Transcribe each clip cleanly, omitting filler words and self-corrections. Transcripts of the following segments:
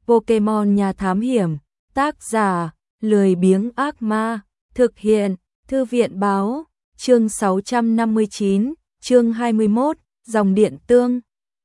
Pokemon nhà thám hiểm, tác giả, lười biếng ác ma, thực hiện, thư viện báo, chương 659, chương 21, dòng điện tương.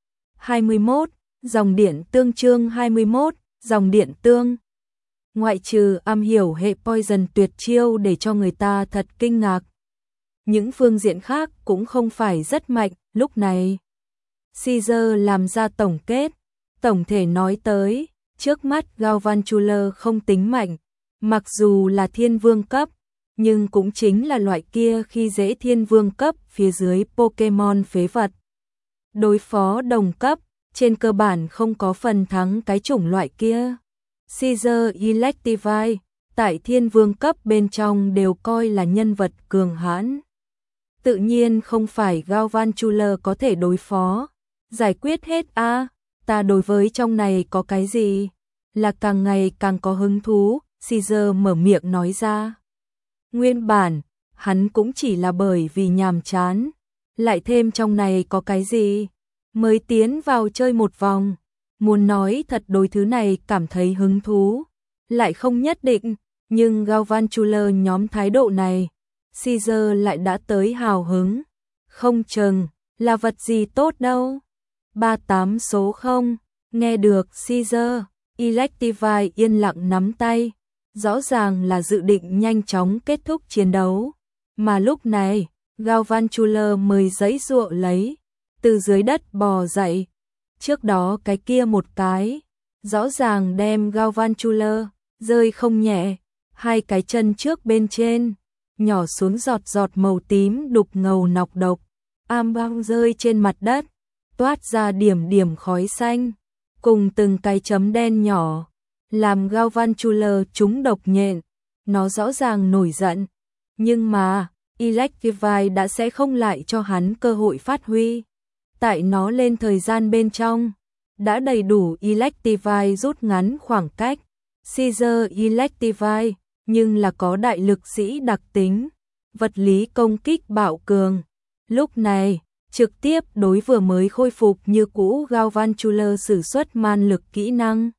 21, dòng điện tương chương 21, dòng điện tương. Ngoại trừ am hiểu hệ poison tuyệt chiêu để cho người ta thật kinh ngạc. Những phương diện khác cũng không phải rất mạnh, lúc này. Caesar làm ra tổng kết, tổng thể nói tới, trước mắt Galvantula không tính mạnh, mặc dù là thiên vương cấp, nhưng cũng chính là loại kia khi dễ thiên vương cấp phía dưới Pokemon phế vật. Đối phó đồng cấp, trên cơ bản không có phần thắng cái chủng loại kia. Caesar Electivire, tại thiên vương cấp bên trong đều coi là nhân vật cường hãn. Tự nhiên không phải Galvantula có thể đối phó, giải quyết hết ta đối với trong này có cái gì, là càng ngày càng có hứng thú, Caesar mở miệng nói ra. Nguyên bản, hắn cũng chỉ là bởi vì nhàm chán, lại thêm trong này có cái gì, mới tiến vào chơi một vòng, muốn nói thật đối thứ này cảm thấy hứng thú, lại không nhất định, nhưng Galvantula nhóm thái độ này, Caesar lại đã tới hào hứng, không chừng là vật gì tốt đâu. 38 số 0, nghe được Caesar, Electivire yên lặng nắm tay, rõ ràng là dự định nhanh chóng kết thúc chiến đấu, mà lúc này, Galvantula mới giãy giụa lấy, từ dưới đất bò dậy, trước đó cái kia một cái, rõ ràng đem Galvantula rơi không nhẹ, hai cái chân trước bên trên, nhỏ xuống giọt giọt màu tím đục ngầu nọc độc, băng rơi trên mặt đất, toát ra điểm điểm khói xanh, cùng từng cái chấm đen nhỏ, làm Galvantula trúng độc nhện, nó rõ ràng nổi giận, nhưng mà Electivire đã sẽ không lại cho hắn cơ hội phát huy. Tại nó lên thời gian bên trong, đã đầy đủ Electivire rút ngắn khoảng cách, Caesar Electivire, nhưng là có đại lực sĩ đặc tính, vật lý công kích bạo cường. Lúc này, trực tiếp đối vừa mới khôi phục như cũ Galvantula sử xuất man lực kỹ năng.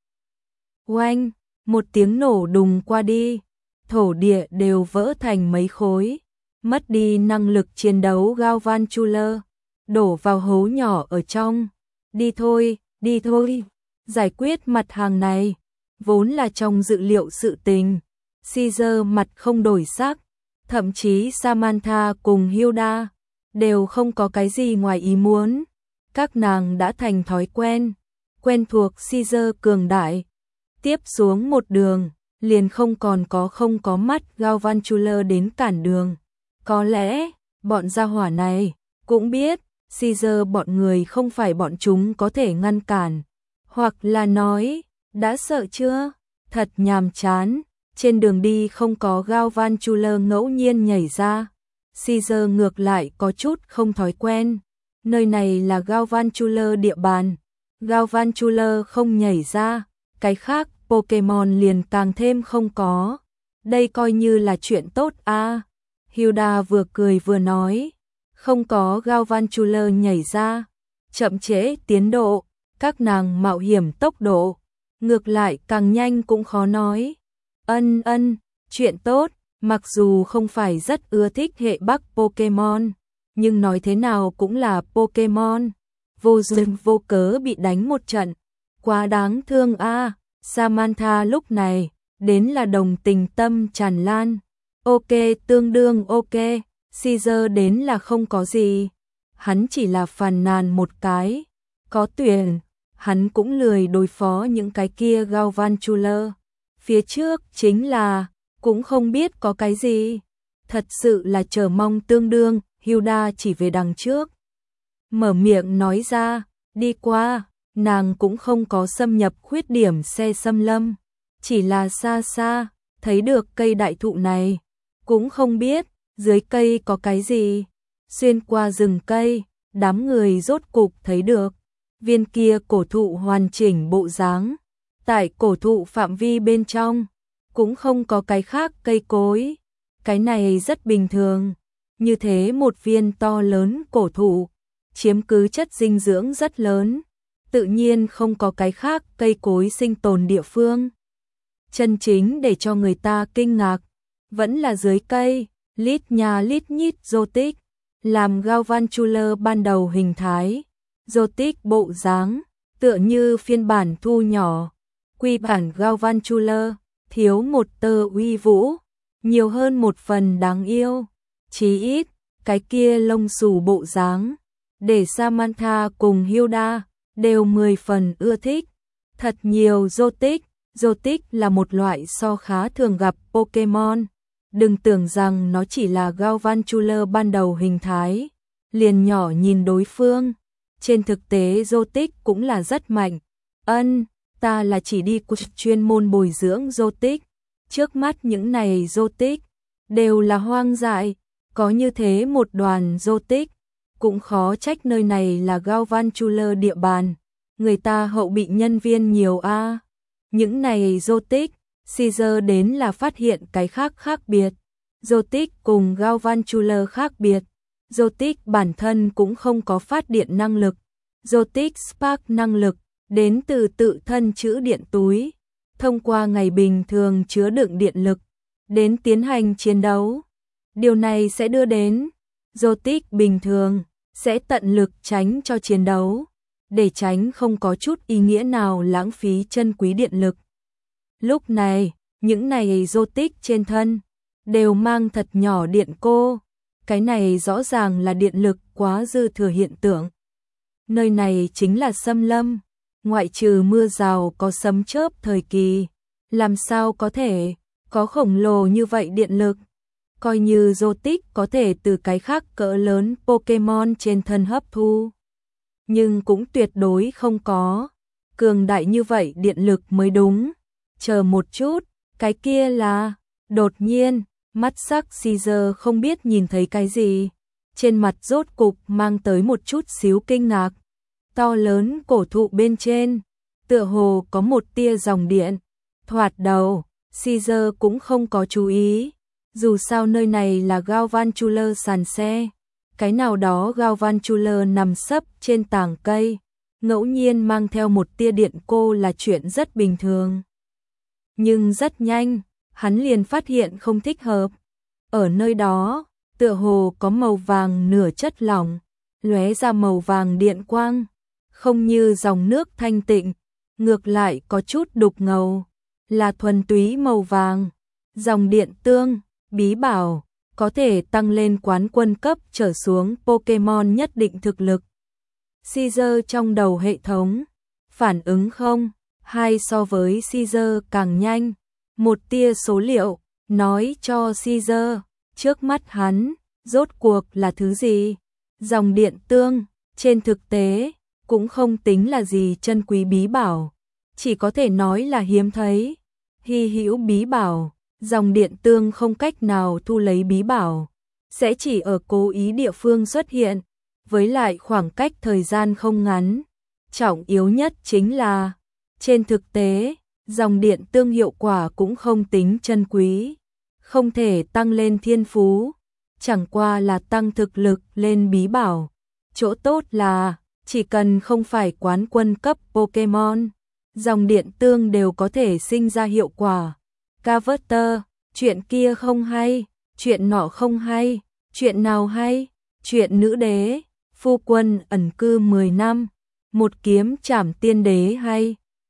Oanh, một tiếng nổ đùng qua đi, thổ địa đều vỡ thành mấy khối, mất đi năng lực chiến đấu Galvantula, đổ vào hố nhỏ ở trong. Đi thôi, giải quyết mặt hàng này, vốn là trong dự liệu sự tình. Caesar mặt không đổi sắc, thậm chí Samantha cùng Hilda đều không có cái gì ngoài ý muốn. Các nàng đã thành thói quen thuộc Caesar cường đại. Tiếp xuống một đường, liền không có mắt Galvantula đến cản đường. Có lẽ, bọn gia hỏa này cũng biết Caesar bọn người không phải bọn chúng có thể ngăn cản, hoặc là nói, đã sợ chưa? Thật nhàm chán, trên đường đi không có Galvantula ngẫu nhiên nhảy ra. Caesar ngược lại có chút không thói quen, nơi này là Galvantula địa bàn, Galvantula không nhảy ra, cái khác Pokemon liền càng thêm không có. Đây coi như là chuyện tốt Hilda vừa cười vừa nói, không có Galvantula nhảy ra, chậm trễ tiến độ, các nàng mạo hiểm tốc độ, ngược lại càng nhanh cũng khó nói. Chuyện tốt, mặc dù không phải rất ưa thích hệ Bắc Pokemon, nhưng nói thế nào cũng là Pokemon, vô duyên vô cớ bị đánh một trận, quá đáng thương Samantha lúc này, đến là đồng tình tâm tràn lan. Ok, tương đương ok, Caesar đến là không có gì, hắn chỉ là phàn nàn một cái, có tuyển, hắn cũng lười đối phó những cái kia Galvantula. Phía trước chính là, cũng không biết có cái gì, thật sự là chờ mong tương đương. Hilda chỉ về đằng trước, mở miệng nói ra, đi qua, nàng cũng không có xâm nhập khuyết điểm xe xâm lâm, chỉ là xa xa, thấy được cây đại thụ này, cũng không biết, dưới cây có cái gì, xuyên qua rừng cây, đám người rốt cục thấy được, viên kia cổ thụ hoàn chỉnh bộ dáng, tại cổ thụ phạm vi bên trong, cũng không có cái khác cây cối, cái này rất bình thường. Như thế một viên to lớn cổ thụ, chiếm cứ chất dinh dưỡng rất lớn, tự nhiên không có cái khác cây cối sinh tồn địa phương. Chân chính để cho người ta kinh ngạc, vẫn là dưới cây, lít nhà lít nhít Zotic, làm Galvantula ban đầu hình thái. Zotic bộ dáng, tựa như phiên bản thu nhỏ, quy bản Galvantula, thiếu một tơ uy vũ, nhiều hơn một phần đáng yêu. Chí ít, cái kia lông xù bộ dáng, để Samantha cùng Hilda đều 10 phần ưa thích. Thật nhiều Zotic. Zotic là một loại so khá thường gặp Pokemon. Đừng tưởng rằng nó chỉ là Galvantula ban đầu hình thái, liền nhỏ nhìn đối phương. Trên thực tế Zotic cũng là rất mạnh. Ta là chỉ đi chuyên môn bồi dưỡng Zotic. Trước mắt những này Zotic đều là hoang dại, có như thế một đoàn Zotic, cũng khó trách nơi này là Galvantula địa bàn, người ta hậu bị nhân viên nhiều a. Những này Zotic, Caesar đến là phát hiện cái khác biệt. Zotic cùng Galvantula khác biệt. Zotic bản thân cũng không có phát điện năng lực. Zotic Spark năng lực đến từ tự thân trữ điện túi, thông qua ngày bình thường chứa đựng điện lực đến tiến hành chiến đấu. Điều này sẽ đưa đến Zotic bình thường sẽ tận lực tránh cho chiến đấu, để tránh không có chút ý nghĩa nào lãng phí chân quý điện lực. Lúc này, những này Zotic trên thân đều mang thật nhỏ điện cô, cái này rõ ràng là điện lực quá dư thừa hiện tượng. Nơi này chính là xâm lâm, ngoại trừ mưa rào có sấm chớp thời kỳ, làm sao có thể có khổng lồ như vậy điện lực. Coi như Zotic có thể từ cái khác cỡ lớn Pokemon trên thân hấp thu, nhưng cũng tuyệt đối không có cường đại như vậy điện lực mới đúng. Chờ một chút, cái kia là... Đột nhiên, mắt sắc Caesar không biết nhìn thấy cái gì, trên mặt rốt cục mang tới một chút xíu kinh ngạc. To lớn cổ thụ bên trên, tựa hồ có một tia dòng điện. Thoạt đầu, Caesar cũng không có chú ý, dù sao nơi này là Galvantula sàn xe. Cái nào đó Galvantula nằm sấp trên tảng cây, ngẫu nhiên mang theo một tia điện cô là chuyện rất bình thường. Nhưng rất nhanh, hắn liền phát hiện không thích hợp. Ở nơi đó, tựa hồ có màu vàng nửa chất lỏng, lóe ra màu vàng điện quang, không như dòng nước thanh tịnh, ngược lại có chút đục ngầu, là thuần túy màu vàng. Dòng điện tương, bí bảo, có thể tăng lên quán quân cấp trở xuống Pokemon nhất định thực lực. Caesar trong đầu hệ thống, phản ứng không, hay so với Caesar càng nhanh. Một tia số liệu, nói cho Caesar, trước mắt hắn, rốt cuộc là thứ gì? Dòng điện tương, trên thực tế, cũng không tính là gì chân quý bí bảo, chỉ có thể nói là hiếm thấy, hy hữu bí bảo. Dòng điện tương không cách nào thu lấy bí bảo, sẽ chỉ ở cố ý địa phương xuất hiện, với lại khoảng cách thời gian không ngắn. Trọng yếu nhất chính là, trên thực tế, dòng điện tương hiệu quả cũng không tính chân quý, không thể tăng lên thiên phú, chẳng qua là tăng thực lực lên bí bảo. Chỗ tốt là, chỉ cần không phải quán quân cấp Pokemon, dòng điện tương đều có thể sinh ra hiệu quả. Carver, chuyện kia không hay, chuyện nọ không hay, chuyện nào hay? Chuyện nữ đế, phu quân ẩn cư 10 năm, một kiếm trảm tiên đế hay?